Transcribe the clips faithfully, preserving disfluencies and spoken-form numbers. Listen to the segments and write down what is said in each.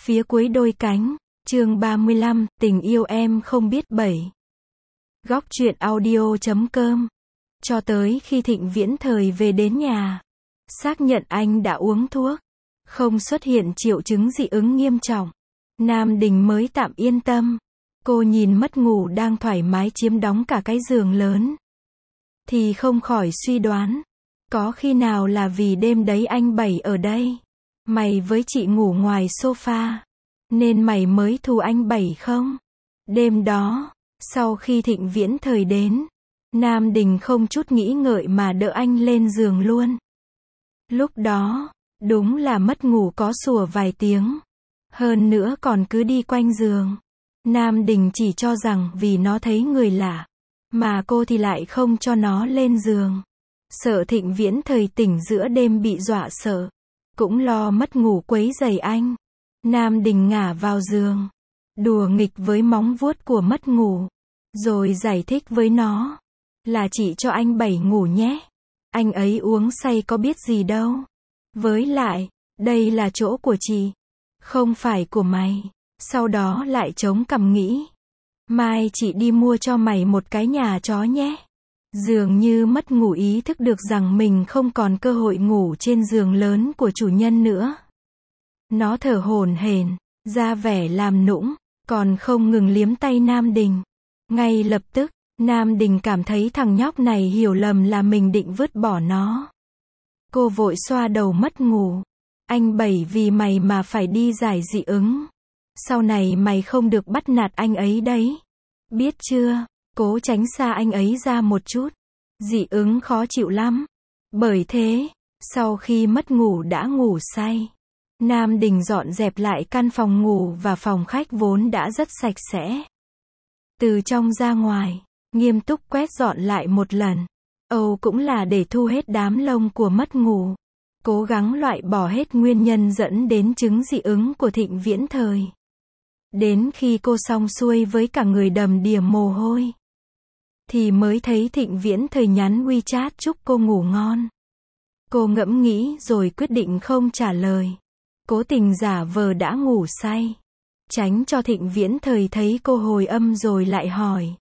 Phía cuối đôi cánh, chương ba mươi lăm, tình yêu em không biết bảy. Góc truyện audio chấm com. Cho tới khi Thịnh Viễn Thời về đến nhà, xác nhận anh đã uống thuốc, không xuất hiện triệu chứng dị ứng nghiêm trọng, Nam Đình mới tạm yên tâm. Cô nhìn mất ngủ đang thoải mái chiếm đóng cả cái giường lớn, thì không khỏi suy đoán, có khi nào là vì đêm đấy anh Bảy ở đây, mày với chị ngủ ngoài sofa, nên mày mới thù anh Bảy không? Đêm đó, sau khi Thịnh Viễn Thời đến, Nam Đình không chút nghĩ ngợi mà đỡ anh lên giường luôn. Lúc đó, đúng là mất ngủ có sủa vài tiếng, hơn nữa còn cứ đi quanh giường. Nam Đình chỉ cho rằng vì nó thấy người lạ, mà cô thì lại không cho nó lên giường. Sợ Thịnh Viễn Thời tỉnh giữa đêm bị dọa sợ, cũng lo mất ngủ quấy rầy anh. Nam Đình ngả vào giường, đùa nghịch với móng vuốt của mất ngủ, rồi giải thích với nó, là chị cho anh Bảy ngủ nhé. Anh ấy uống say có biết gì đâu. Với lại, đây là chỗ của chị, không phải của mày. Sau đó lại chống cằm nghĩ, mai chị đi mua cho mày một cái nhà chó nhé. Dường như mất ngủ ý thức được rằng mình không còn cơ hội ngủ trên giường lớn của chủ nhân nữa. Nó thở hổn hển, ra vẻ làm nũng, còn không ngừng liếm tay Nam Đình. Ngay lập tức, Nam Đình cảm thấy thằng nhóc này hiểu lầm là mình định vứt bỏ nó. Cô vội xoa đầu mất ngủ. Anh Bảy vì mày mà phải đi giải dị ứng. Sau này mày không được bắt nạt anh ấy đấy. Biết chưa? Cố tránh xa anh ấy ra một chút. Dị ứng khó chịu lắm. Bởi thế, sau khi mất ngủ đã ngủ say, Nam Đình dọn dẹp lại căn phòng ngủ và phòng khách vốn đã rất sạch sẽ. Từ trong ra ngoài, nghiêm túc quét dọn lại một lần. Âu cũng là để thu hết đám lông của mất ngủ. Cố gắng loại bỏ hết nguyên nhân dẫn đến chứng dị ứng của Thịnh Viễn Thời. Đến khi cô xong xuôi với cả người đầm đìa mồ hôi, thì mới thấy Thịnh Viễn Thời nhắn WeChat chúc cô ngủ ngon. Cô ngẫm nghĩ rồi quyết định không trả lời. Cố tình giả vờ đã ngủ say, tránh cho Thịnh Viễn Thời thấy cô hồi âm rồi lại hỏi,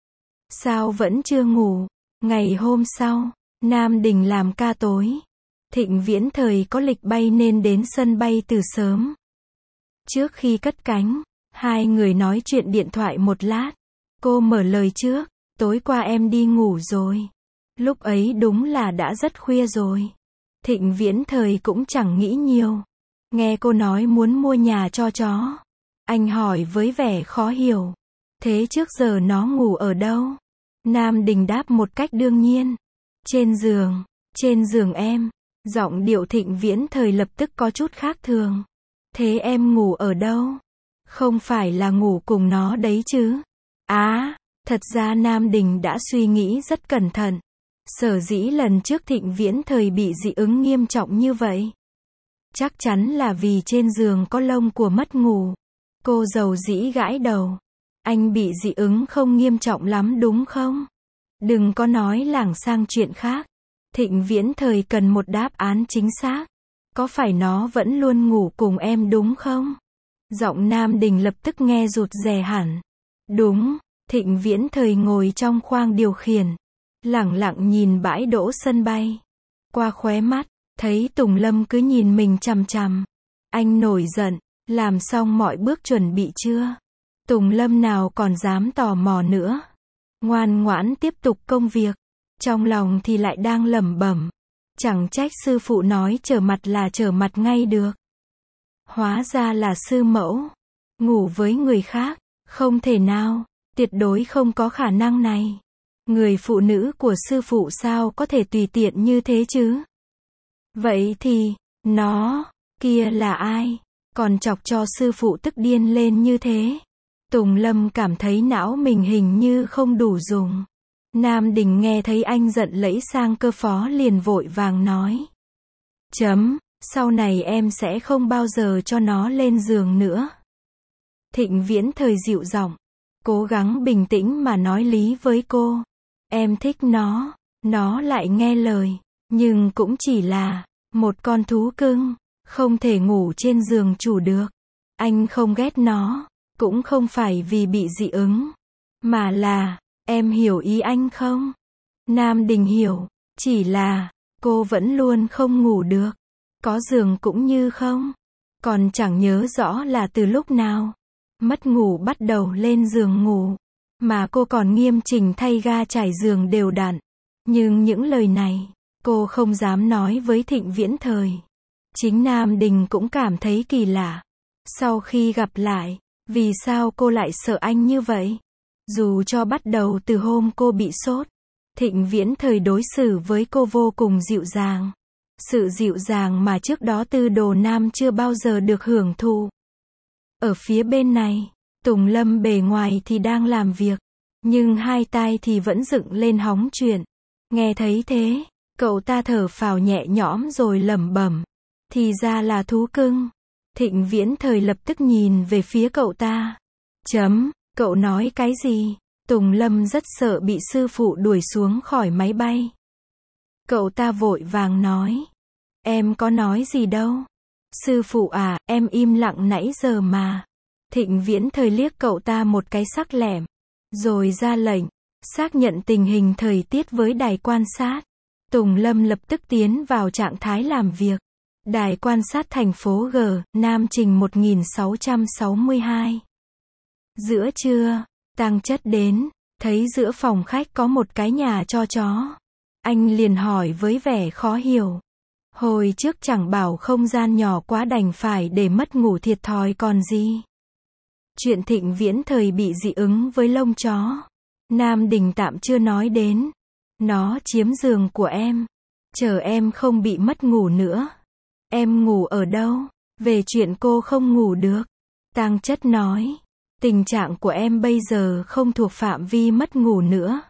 sao vẫn chưa ngủ? Ngày hôm sau, Nam Đình làm ca tối. Thịnh Viễn Thời có lịch bay nên đến sân bay từ sớm. Trước khi cất cánh, hai người nói chuyện điện thoại một lát. Cô mở lời trước, tối qua em đi ngủ rồi. Lúc ấy đúng là đã rất khuya rồi. Thịnh Viễn Thời cũng chẳng nghĩ nhiều. Nghe cô nói muốn mua nhà cho chó, anh hỏi với vẻ khó hiểu, thế trước giờ nó ngủ ở đâu? Nam Đình đáp một cách đương nhiên, trên giường. Trên giường em. Giọng điệu Thịnh Viễn Thời lập tức có chút khác thường. Thế em ngủ ở đâu? Không phải là ngủ cùng nó đấy chứ? Á, à, thật ra Nam Đình đã suy nghĩ rất cẩn thận. Sở dĩ lần trước Thịnh Viễn Thời bị dị ứng nghiêm trọng như vậy, chắc chắn là vì trên giường có lông của mất ngủ. Cô dầu dĩ gãi đầu. Anh bị dị ứng không nghiêm trọng lắm đúng không? Đừng có nói lảng sang chuyện khác. Thịnh Viễn Thời cần một đáp án chính xác. Có phải nó vẫn luôn ngủ cùng em đúng không? Giọng Nam Đình lập tức nghe rụt rè hẳn. Đúng. Thịnh Viễn Thời ngồi trong khoang điều khiển, lẳng lặng nhìn bãi đỗ sân bay. Qua khóe mắt, thấy Tùng Lâm cứ nhìn mình chằm chằm. Anh nổi giận, làm xong mọi bước chuẩn bị chưa? Tùng Lâm nào còn dám tò mò nữa. Ngoan ngoãn tiếp tục công việc. Trong lòng thì lại đang lẩm bẩm, chẳng trách sư phụ nói trở mặt là trở mặt ngay được. Hóa ra là sư mẫu. Ngủ với người khác, không thể nào, tuyệt đối không có khả năng này. Người phụ nữ của sư phụ sao có thể tùy tiện như thế chứ? Vậy thì, nó, kia là ai? Còn chọc cho sư phụ tức điên lên như thế. Tùng Lâm cảm thấy não mình hình như không đủ dùng. Nam Đình nghe thấy anh giận lẫy sang cơ phó liền vội vàng nói. Chấm, sau này em sẽ không bao giờ cho nó lên giường nữa. Thịnh Viễn Thời dịu giọng, cố gắng bình tĩnh mà nói lý với cô. Em thích nó, nó lại nghe lời, nhưng cũng chỉ là một con thú cưng, không thể ngủ trên giường chủ được. Anh không ghét nó, cũng không phải vì bị dị ứng, mà là, em hiểu ý anh không? Nam Đình hiểu, chỉ là, cô vẫn luôn không ngủ được. Có giường cũng như không. Còn chẳng nhớ rõ là từ lúc nào. Mất ngủ bắt đầu lên giường ngủ. Mà cô còn nghiêm chỉnh thay ga trải giường đều đặn. Nhưng những lời này, cô không dám nói với Thịnh Viễn Thời. Chính Nam Đình cũng cảm thấy kỳ lạ. Sau khi gặp lại, vì sao cô lại sợ anh như vậy? Dù cho bắt đầu từ hôm cô bị sốt, Thịnh Viễn Thời đối xử với cô vô cùng dịu dàng. Sự dịu dàng mà trước đó Tư Đồ Nam chưa bao giờ được hưởng thụ. Ở phía bên này, Tùng Lâm bề ngoài thì đang làm việc, nhưng hai tai thì vẫn dựng lên hóng chuyện. Nghe thấy thế, cậu ta thở phào nhẹ nhõm rồi lẩm bẩm, thì ra là thú cưng. Thịnh Viễn Thời lập tức nhìn về phía cậu ta. Chấm, cậu nói cái gì? Tùng Lâm rất sợ bị sư phụ đuổi xuống khỏi máy bay. Cậu ta vội vàng nói. Em có nói gì đâu. Sư phụ à, em im lặng nãy giờ mà. Thịnh Viễn Thời liếc cậu ta một cái sắc lẻm. Rồi ra lệnh, xác nhận tình hình thời tiết với đài quan sát. Tùng Lâm lập tức tiến vào trạng thái làm việc. Đài quan sát thành phố G, Nam Trình một nghìn sáu trăm sáu mươi hai. Giữa trưa, Tang Chất đến, thấy giữa phòng khách có một cái nhà cho chó. Anh liền hỏi với vẻ khó hiểu. Hồi trước chẳng bảo không gian nhỏ quá đành phải để mất ngủ thiệt thòi còn gì. Chuyện Thịnh Viễn Thời bị dị ứng với lông chó, Nam Đình tạm chưa nói đến. Nó chiếm giường của em. Chờ em không bị mất ngủ nữa. Em ngủ ở đâu? Về chuyện cô không ngủ được. Tang Chất nói. Tình trạng của em bây giờ không thuộc phạm vi mất ngủ nữa.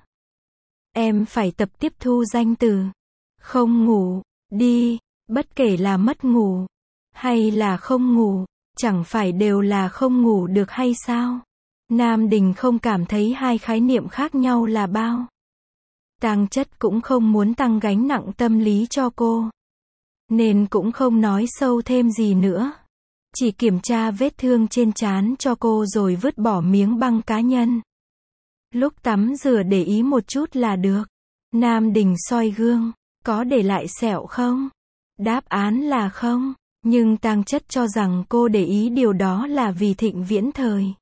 Em phải tập tiếp thu danh từ. Không ngủ, đi, bất kể là mất ngủ, hay là không ngủ, chẳng phải đều là không ngủ được hay sao? Nam Đình không cảm thấy hai khái niệm khác nhau là bao. Tang Chất cũng không muốn tăng gánh nặng tâm lý cho cô, nên cũng không nói sâu thêm gì nữa. Chỉ kiểm tra vết thương trên trán cho cô rồi vứt bỏ miếng băng cá nhân. Lúc tắm rửa để ý một chút là được. Nam Đình soi gương. Có để lại sẹo không? Đáp án là không. Nhưng Tang Chất cho rằng cô để ý điều đó là vì Thịnh Viễn Thời.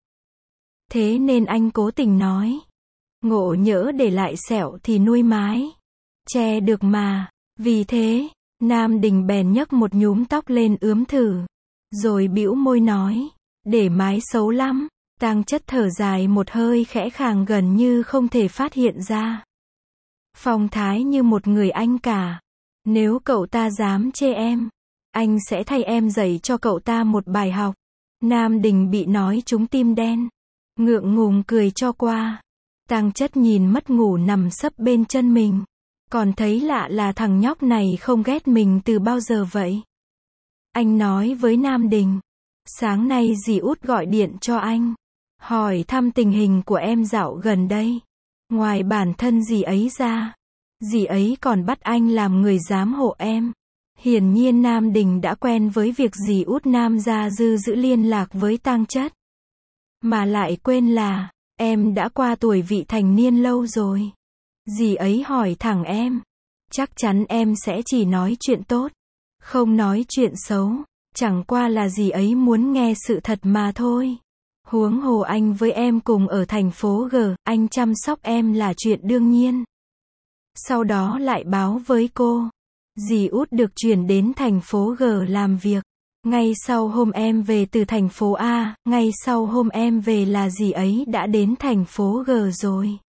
Thế nên anh cố tình nói. Ngộ nhỡ để lại sẹo thì nuôi mái. Che được mà. Vì thế, Nam Đình bèn nhấc một nhúm tóc lên ướm thử. Rồi bĩu môi nói. Để mái xấu lắm. Tang Chất thở dài một hơi khẽ khàng gần như không thể phát hiện ra. Phong thái như một người anh cả. Nếu cậu ta dám chê em, anh sẽ thay em dạy cho cậu ta một bài học. Nam Đình bị nói trúng tim đen. Ngượng ngùng cười cho qua. Tang Chất nhìn mất ngủ nằm sấp bên chân mình. Còn thấy lạ là thằng nhóc này không ghét mình từ bao giờ vậy. Anh nói với Nam Đình. Sáng nay dì Út gọi điện cho anh. Hỏi thăm tình hình của em dạo gần đây. Ngoài bản thân dì ấy ra, dì ấy còn bắt anh làm người giám hộ em. Hiển nhiên Nam Đình đã quen với việc dì Út Nam Gia Dư giữ liên lạc với Tang Chất. Mà lại quên là, em đã qua tuổi vị thành niên lâu rồi. Dì ấy hỏi thẳng em. Chắc chắn em sẽ chỉ nói chuyện tốt, không nói chuyện xấu. Chẳng qua là dì ấy muốn nghe sự thật mà thôi. Huống hồ anh với em cùng ở thành phố G, anh chăm sóc em là chuyện đương nhiên. Sau đó lại báo với cô. Dì Út được chuyển đến thành phố G làm việc. Ngay sau hôm em về từ thành phố A, ngay sau hôm em về là dì ấy đã đến thành phố G rồi.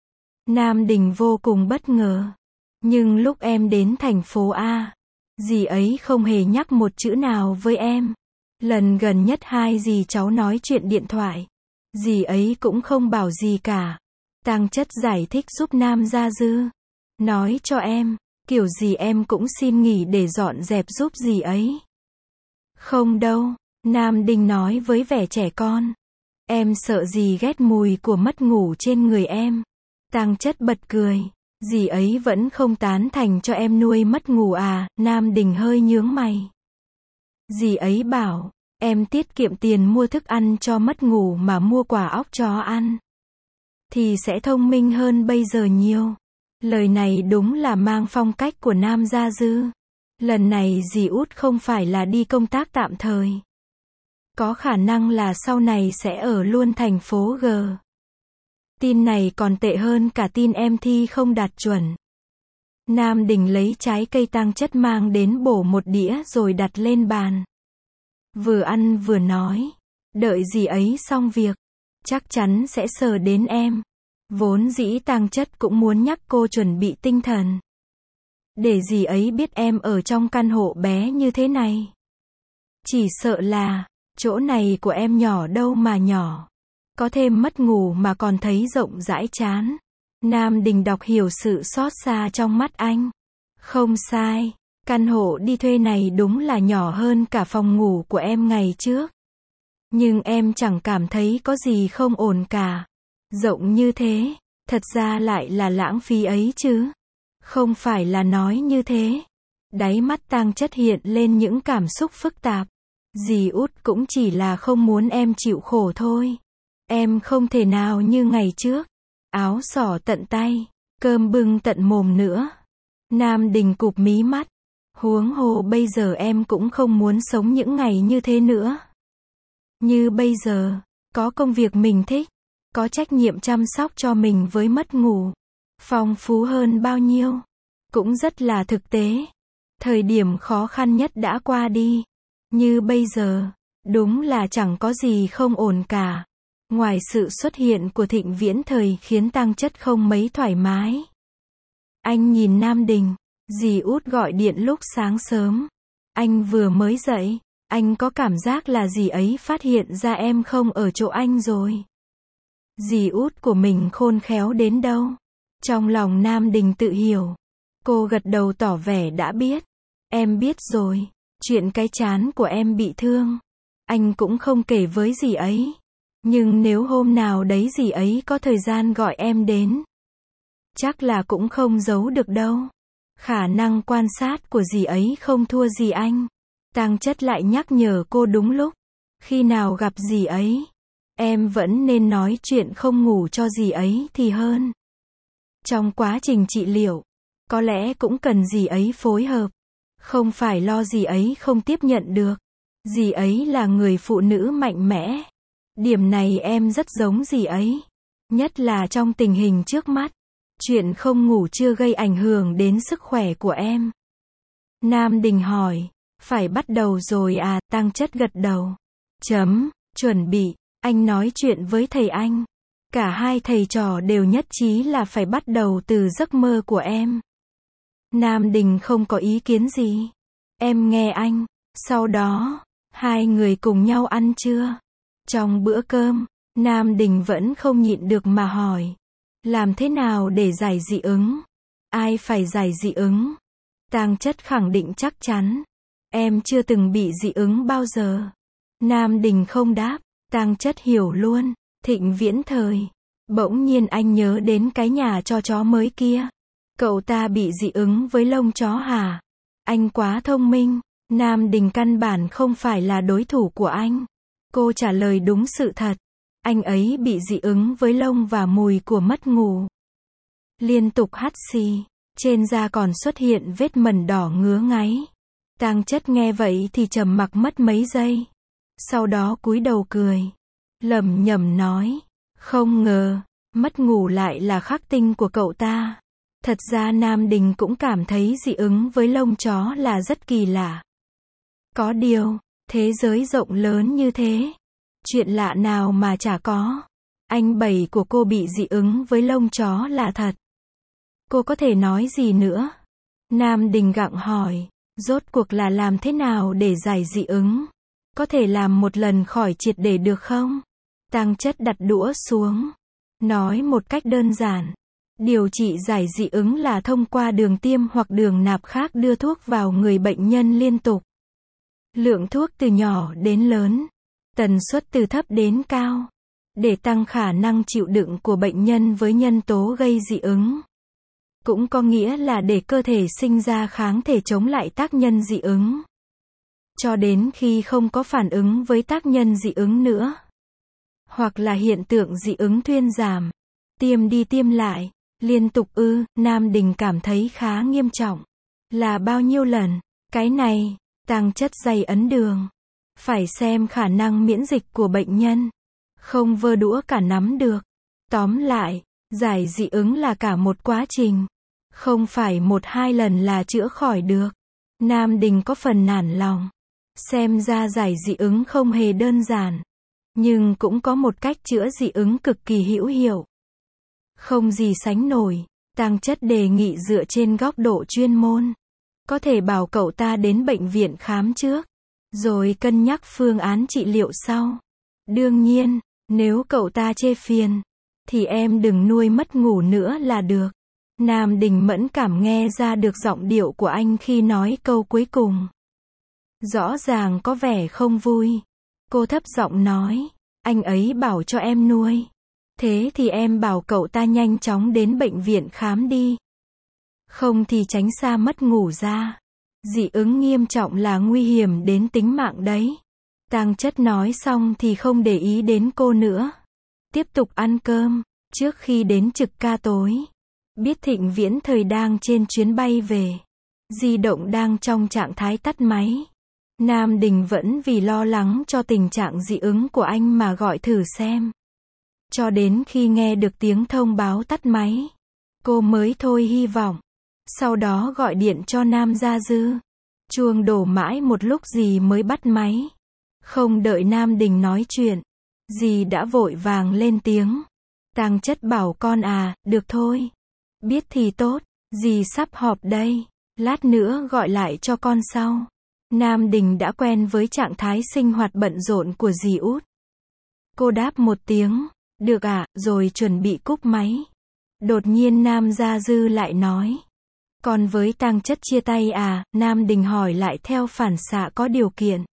Nam Đình vô cùng bất ngờ. Nhưng lúc em đến thành phố A, dì ấy không hề nhắc một chữ nào với em. Lần gần nhất hai dì cháu nói chuyện điện thoại, dì ấy cũng không bảo gì cả. Tang Chất giải thích giúp Nam Gia Dư. Nói cho em, kiểu gì em cũng xin nghỉ để dọn dẹp giúp dì ấy. Không đâu, Nam Đình nói với vẻ trẻ con. Em sợ dì ghét mùi của mất ngủ trên người em. Tang Chất bật cười. Dì ấy vẫn không tán thành cho em nuôi mất ngủ à? Nam Đình hơi nhướng mày. Dì ấy bảo, Em tiết kiệm tiền mua thức ăn cho mất ngủ mà mua quả óc chó ăn. Thì sẽ thông minh hơn bây giờ nhiều. Lời này đúng là mang phong cách của Nam Gia Dư. Lần này dì út không phải là đi công tác tạm thời. Có khả năng là sau này sẽ ở luôn thành phố G. Tin này còn tệ hơn cả tin em thi không đạt chuẩn. Nam Đình lấy trái cây tăng chất mang đến bổ một đĩa rồi đặt lên bàn. Vừa ăn vừa nói. Đợi dì ấy xong việc. Chắc chắn sẽ sờ đến em. Vốn dĩ Tăng Chất cũng muốn nhắc cô chuẩn bị tinh thần. Để dì ấy biết em ở trong căn hộ bé như thế này. Chỉ sợ là, chỗ này của em nhỏ đâu mà nhỏ. Có thêm mất ngủ mà còn thấy rộng rãi chán. Nam Đình đọc hiểu sự xót xa trong mắt anh. Không sai, căn hộ đi thuê này đúng là nhỏ hơn cả phòng ngủ của em ngày trước. Nhưng em chẳng cảm thấy có gì không ổn cả. Rộng như thế, thật ra lại là lãng phí ấy chứ. Không phải là nói như thế. Đáy mắt Tang Chất hiện lên những cảm xúc phức tạp. Dì út cũng chỉ là không muốn em chịu khổ thôi. Em không thể nào như ngày trước. Áo xỏ tận tay, cơm bưng tận mồm nữa. Nam Đình cụp mí mắt. Huống hồ bây giờ em cũng không muốn sống những ngày như thế nữa. Như bây giờ, có công việc mình thích. Có trách nhiệm chăm sóc cho mình với mất ngủ. Phong phú hơn bao nhiêu. Cũng rất là thực tế. Thời điểm khó khăn nhất đã qua đi. Như bây giờ, đúng là chẳng có gì không ổn cả. Ngoài sự xuất hiện của Thịnh Viễn Thời khiến Tăng Chất không mấy thoải mái. Anh nhìn Nam Đình. Dì út gọi điện lúc sáng sớm. Anh vừa mới dậy. Anh có cảm giác là dì ấy phát hiện ra em không ở chỗ anh rồi. Dì út của mình khôn khéo đến đâu. Trong lòng Nam Đình tự hiểu. Cô gật đầu tỏ vẻ đã biết. Em biết rồi. Chuyện cái trán của em bị thương. Anh cũng không kể với dì ấy. Nhưng nếu hôm nào đấy dì ấy có thời gian gọi em đến. Chắc là cũng không giấu được đâu. Khả năng quan sát của dì ấy không thua gì anh. Tăng Chất lại nhắc nhở cô đúng lúc. Khi nào gặp dì ấy, em vẫn nên nói chuyện không ngủ cho dì ấy thì hơn. Trong quá trình trị liệu, có lẽ cũng cần dì ấy phối hợp. Không phải lo dì ấy không tiếp nhận được. Dì ấy là người phụ nữ mạnh mẽ. Điểm này em rất giống dì ấy. Nhất là trong tình hình trước mắt. Chuyện không ngủ chưa gây ảnh hưởng đến sức khỏe của em. Nam Đình hỏi. Phải bắt đầu rồi à? Tăng Chất gật đầu. Chấm, chuẩn bị. Anh nói chuyện với thầy anh. Cả hai thầy trò đều nhất trí là phải bắt đầu từ giấc mơ của em. Nam Đình không có ý kiến gì. Em nghe anh. Sau đó, hai người cùng nhau ăn trưa. Trong bữa cơm, Nam Đình vẫn không nhịn được mà hỏi. Làm thế nào để giải dị ứng? Ai phải giải dị ứng? Tăng Chất khẳng định chắc chắn. Em chưa từng bị dị ứng bao giờ. Nam Đình không đáp. Tăng Chất hiểu luôn. Thịnh Viễn Thời. Bỗng nhiên anh nhớ đến cái nhà cho chó mới kia. Cậu ta bị dị ứng với lông chó hả? Anh quá thông minh. Nam Đình căn bản không phải là đối thủ của anh. Cô trả lời đúng sự thật. Anh ấy bị dị ứng với lông và mùi của mất ngủ. Liên tục hắt xì. Trên da còn xuất hiện vết mẩn đỏ ngứa ngáy. Tăng Chất nghe vậy thì trầm mặc mất mấy giây. Sau đó cúi đầu cười. Lẩm nhẩm nói. Không ngờ, mất ngủ lại là khắc tinh của cậu ta. Thật ra Nam Đình cũng cảm thấy dị ứng với lông chó là rất kỳ lạ. Có điều, thế giới rộng lớn như thế. Chuyện lạ nào mà chả có. Anh bảy của cô bị dị ứng với lông chó là thật. Cô có thể nói gì nữa? Nam Đình gặng hỏi. Rốt cuộc là làm thế nào để giải dị ứng? Có thể làm một lần khỏi triệt để được không? Tăng Chất đặt đũa xuống. Nói một cách đơn giản. Điều trị giải dị ứng là thông qua đường tiêm hoặc đường nạp khác đưa thuốc vào người bệnh nhân liên tục. Lượng thuốc từ nhỏ đến lớn. Tần suất từ thấp đến cao. Để tăng khả năng chịu đựng của bệnh nhân với nhân tố gây dị ứng. Cũng có nghĩa là để cơ thể sinh ra kháng thể chống lại tác nhân dị ứng. cho đến khi không có phản ứng với tác nhân dị ứng nữa. Hoặc là hiện tượng dị ứng thuyên giảm. Tiêm đi tiêm lại, liên tục ư, Nam Đình cảm thấy khá nghiêm trọng. Là bao nhiêu lần? Cái này, tăng chất dày ấn đường. Phải xem khả năng miễn dịch của bệnh nhân. Không vơ đũa cả nắm được. Tóm lại, giải dị ứng là cả một quá trình. Không phải một hai lần là chữa khỏi được. Nam Đình có phần nản lòng. Xem ra giải dị ứng không hề đơn giản. Nhưng cũng có một cách chữa dị ứng cực kỳ hữu hiệu. Không gì sánh nổi. Tăng chất đề nghị dựa trên góc độ chuyên môn. Có thể bảo cậu ta đến bệnh viện khám trước. Rồi cân nhắc phương án trị liệu sau. Đương nhiên, nếu cậu ta chê phiền, thì em đừng nuôi mất ngủ nữa là được. Nam Đình mẫn cảm nghe ra được giọng điệu của anh khi nói câu cuối cùng. Rõ ràng có vẻ không vui. Cô thấp giọng nói, anh ấy bảo cho em nuôi. Thế thì em bảo cậu ta nhanh chóng đến bệnh viện khám đi. Không thì tránh xa mất ngủ ra. Dị ứng nghiêm trọng là nguy hiểm đến tính mạng đấy. Tang Chất nói xong thì không để ý đến cô nữa. Tiếp tục ăn cơm, trước khi đến trực ca tối. Biết Thịnh Viễn Thời đang trên chuyến bay về. Di động đang trong trạng thái tắt máy. Nam Đình vẫn vì lo lắng cho tình trạng dị ứng của anh mà gọi thử xem. Cho đến khi nghe được tiếng thông báo tắt máy, cô mới thôi hy vọng. Sau đó gọi điện cho Nam Gia Dư. Chuông đổ mãi một lúc dì mới bắt máy. Không đợi Nam Đình nói chuyện, dì đã vội vàng lên tiếng. Tang Chất bảo con à, được thôi. Biết thì tốt, dì sắp họp đây. Lát nữa gọi lại cho con sau. Nam Đình đã quen với trạng thái sinh hoạt bận rộn của dì út. Cô đáp một tiếng, được ạ, à, rồi chuẩn bị cúp máy. Đột nhiên Nam Gia Dư lại nói. Còn với Tang Chất chia tay à, Nam Đình hỏi lại theo phản xạ có điều kiện.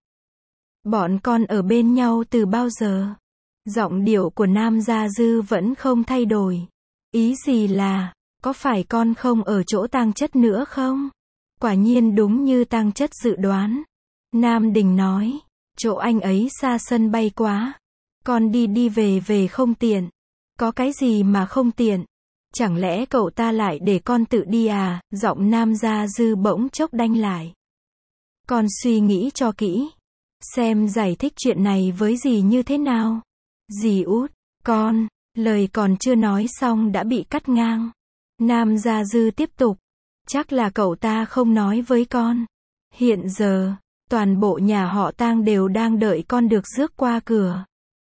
Bọn con ở bên nhau từ bao giờ? Giọng điệu của Nam Gia Dư vẫn không thay đổi. Ý gì là, có phải con không ở chỗ Tang Chất nữa không? Quả nhiên đúng như Tang Chất dự đoán. Nam Đình nói, chỗ anh ấy xa sân bay quá. Con đi đi về về không tiện. Có cái gì mà không tiện? Chẳng lẽ cậu ta lại để con tự đi à? Giọng Nam Gia Dư bỗng chốc đanh lại. Con suy nghĩ cho kỹ. Xem giải thích chuyện này với dì như thế nào. Dì út, con, lời còn chưa nói xong đã bị cắt ngang. Nam Gia Dư tiếp tục. Chắc là cậu ta không nói với con. Hiện giờ, toàn bộ nhà họ Tang đều đang đợi con được rước qua cửa.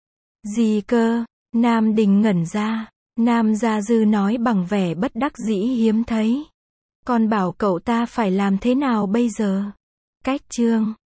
Gì cơ? Nam Đình ngẩn ra. Nam Gia Dư nói bằng vẻ bất đắc dĩ hiếm thấy. Con bảo cậu ta phải làm thế nào bây giờ? Cách chương